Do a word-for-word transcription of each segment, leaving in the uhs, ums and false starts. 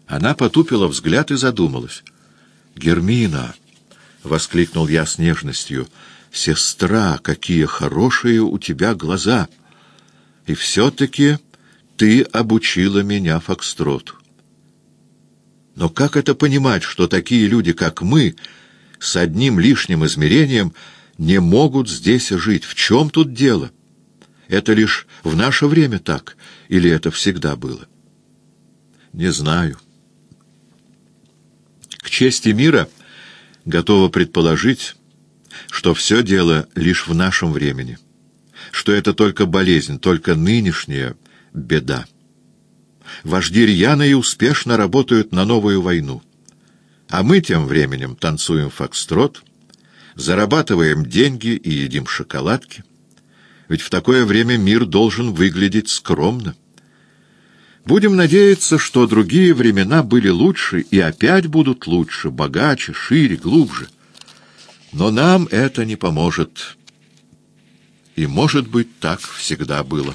Она потупила взгляд и задумалась. «Гермина!» — воскликнул я с нежностью. «Сестра, какие хорошие у тебя глаза! И все-таки ты обучила меня фокстроту. Но как это понимать, что такие люди, как мы, с одним лишним измерением, не могут здесь жить? В чем тут дело? Это лишь в наше время так, или это всегда было?» «Не знаю. К чести мира готова предположить, что все дело лишь в нашем времени, что это только болезнь, только нынешняя беда. Вожди рьяно и успешно работают на новую войну, а мы тем временем танцуем фокстрот, зарабатываем деньги и едим шоколадки. Ведь в такое время мир должен выглядеть скромно. Будем надеяться, что другие времена были лучше и опять будут лучше, богаче, шире, глубже. Но нам это не поможет. И, может быть, так всегда было.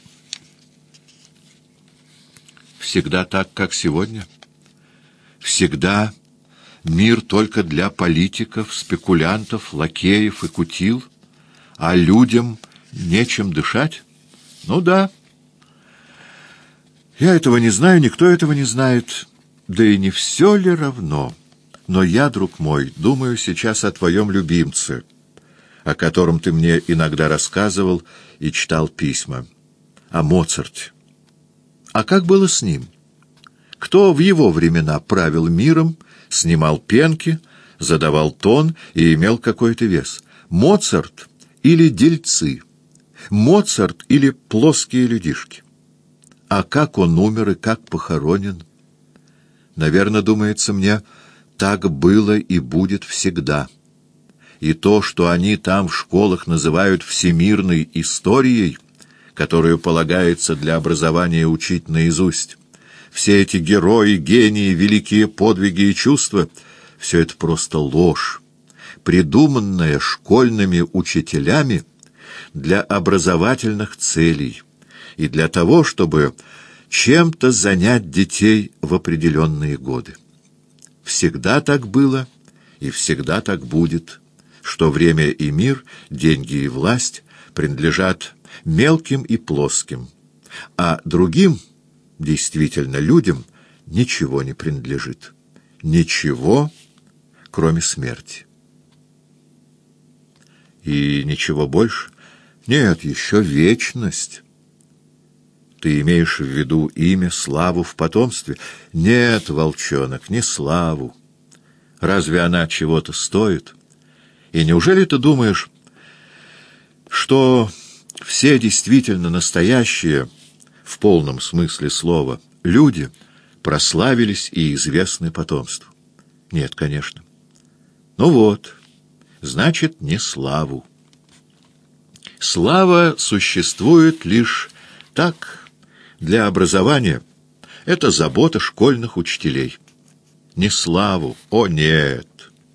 Всегда так, как сегодня. Всегда мир только для политиков, спекулянтов, лакеев и кутил, а людям нечем дышать? Ну да. Я этого не знаю, никто этого не знает. Да и не все ли равно? Но я, друг мой, думаю сейчас о твоем любимце, о котором ты мне иногда рассказывал и читал письма, о Моцарте. А как было с ним? Кто в его времена правил миром, снимал пенки, задавал тон и имел какой-то вес? Моцарт или дельцы? Моцарт или плоские людишки? А как он умер и как похоронен? Наверное, думается мне, так было и будет всегда. И то, что они там в школах называют всемирной историей, которую полагается для образования учить наизусть, все эти герои, гении, великие подвиги и чувства — все это просто ложь, придуманная школьными учителями для образовательных целей и для того, чтобы чем-то занять детей в определенные годы. Всегда так было и всегда так будет, что время и мир, деньги и власть принадлежат мелким и плоским, а другим, действительно людям, ничего не принадлежит. Ничего, кроме смерти. И ничего больше? Нет, еще вечность. Ты имеешь в виду имя, славу в потомстве? Нет, волчонок, не славу. Разве она чего-то стоит? И неужели ты думаешь, что все действительно настоящие, в полном смысле слова, люди прославились и известны потомству? Нет, конечно. Ну вот, значит, не славу. Слава существует лишь так, для образования. Это забота школьных учителей. Не славу, о нет.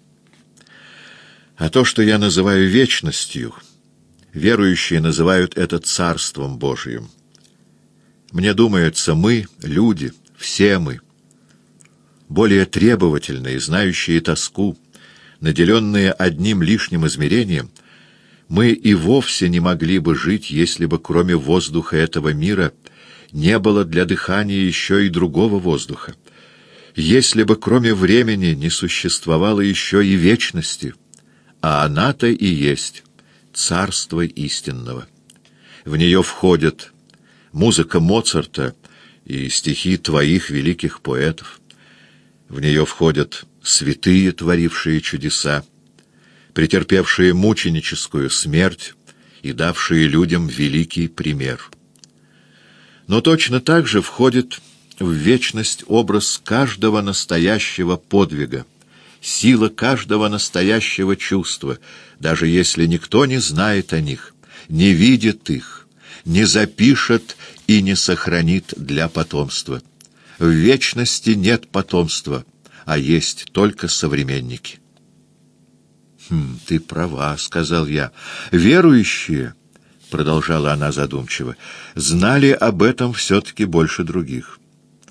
А то, что я называю вечностью, верующие называют это Царством Божиим. Мне думается, мы, люди, все мы, более требовательные, знающие тоску, наделенные одним лишним измерением, мы и вовсе не могли бы жить, если бы кроме воздуха этого мира не было для дыхания еще и другого воздуха, если бы кроме времени не существовало еще и вечности, а она-то и есть царство истинного. В нее входят музыка Моцарта и стихи твоих великих поэтов. В нее входят святые, творившие чудеса, претерпевшие мученическую смерть и давшие людям великий пример. Но точно так же входит в вечность образ каждого настоящего подвига, сила каждого настоящего чувства, даже если никто не знает о них, не видит их, не запишет и не сохранит для потомства. В вечности нет потомства, а есть только современники. «Хм, ты права», — сказал я. «Верующие», — продолжала она задумчиво, — «знали об этом все-таки больше других.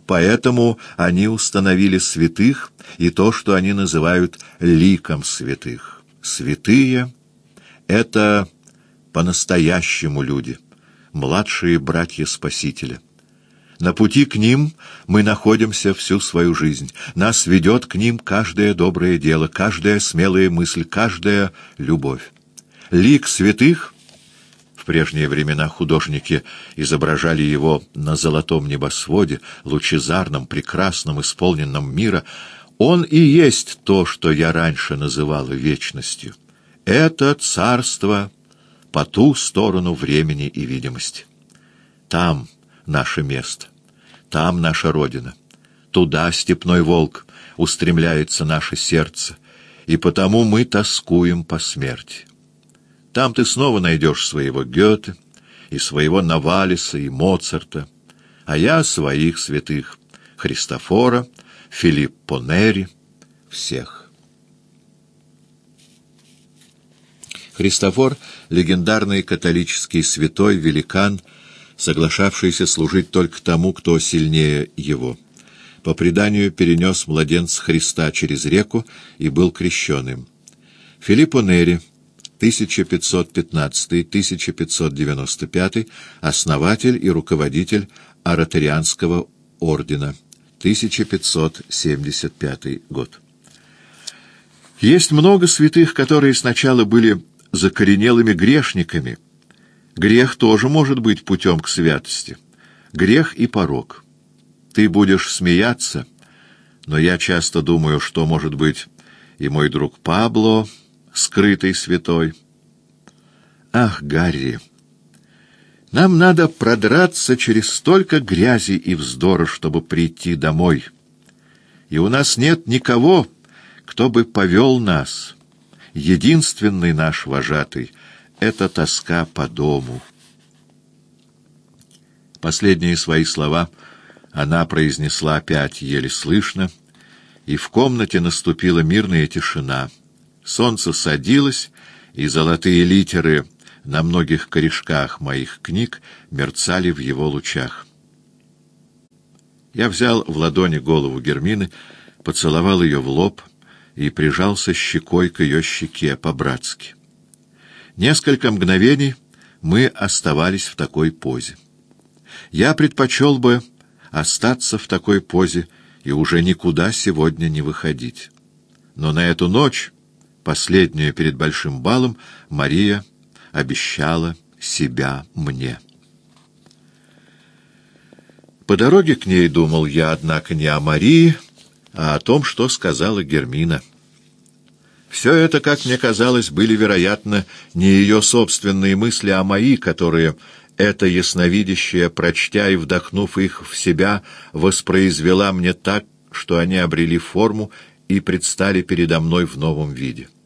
Поэтому они установили святых и то, что они называют ликом святых. Святые — это по-настоящему люди, младшие братья Спасителя. На пути к ним мы находимся всю свою жизнь. Нас ведет к ним каждое доброе дело, каждая смелая мысль, каждая любовь. Лик святых — в прежние времена художники изображали его на золотом небосводе, лучезарном, прекрасном, исполненном мира. Он и есть то, что я раньше называла вечностью. Это царство по ту сторону времени и видимости. Там наше место, там наша родина. Туда, степной волк, устремляется наше сердце, и потому мы тоскуем по смерти. Там ты снова найдешь своего Гёте, и своего Новалиса, и Моцарта, а я своих святых — Христофора, Филиппо Нери, всех. Христофор — легендарный католический святой, великан, соглашавшийся служить только тому, кто сильнее его. По преданию, перенес младенца Христа через реку и был крещен им. Филиппо Нери, тысяча пятьсот пятнадцатый — тысяча пятьсот девяносто пятый, основатель и руководитель Ораторианского ордена, тысяча пятьсот семьдесят пятый год. Есть много святых, которые сначала были закоренелыми грешниками. Грех тоже может быть путем к святости. Грех и порок. Ты будешь смеяться, но я часто думаю, что, может быть, и мой друг Пабло, скрытый святой. Ах, Гарри, нам надо продраться через столько грязи и вздора, чтобы прийти домой. И у нас нет никого, кто бы повел нас. Единственный наш вожатый — это тоска по дому. Последние свои слова она произнесла опять еле слышно, и в комнате наступила мирная тишина. Солнце садилось, и золотые литеры на многих корешках моих книг мерцали в его лучах. Я взял в ладони голову Гермины, поцеловал ее в лоб и прижался щекой к ее щеке по-братски. Несколько мгновений мы оставались в такой позе. Я предпочел бы остаться в такой позе и уже никуда сегодня не выходить. Но на эту ночь, последнюю перед большим балом, Мария обещала себя мне. По дороге к ней думал я, однако, не о Марии, а о том, что сказала Гермина. Все это, как мне казалось, были, вероятно, не ее собственные мысли, а мои, которые эта ясновидящая, прочтя и вдохнув их в себя, воспроизвела мне так, что они обрели форму и предстали передо мной в новом виде.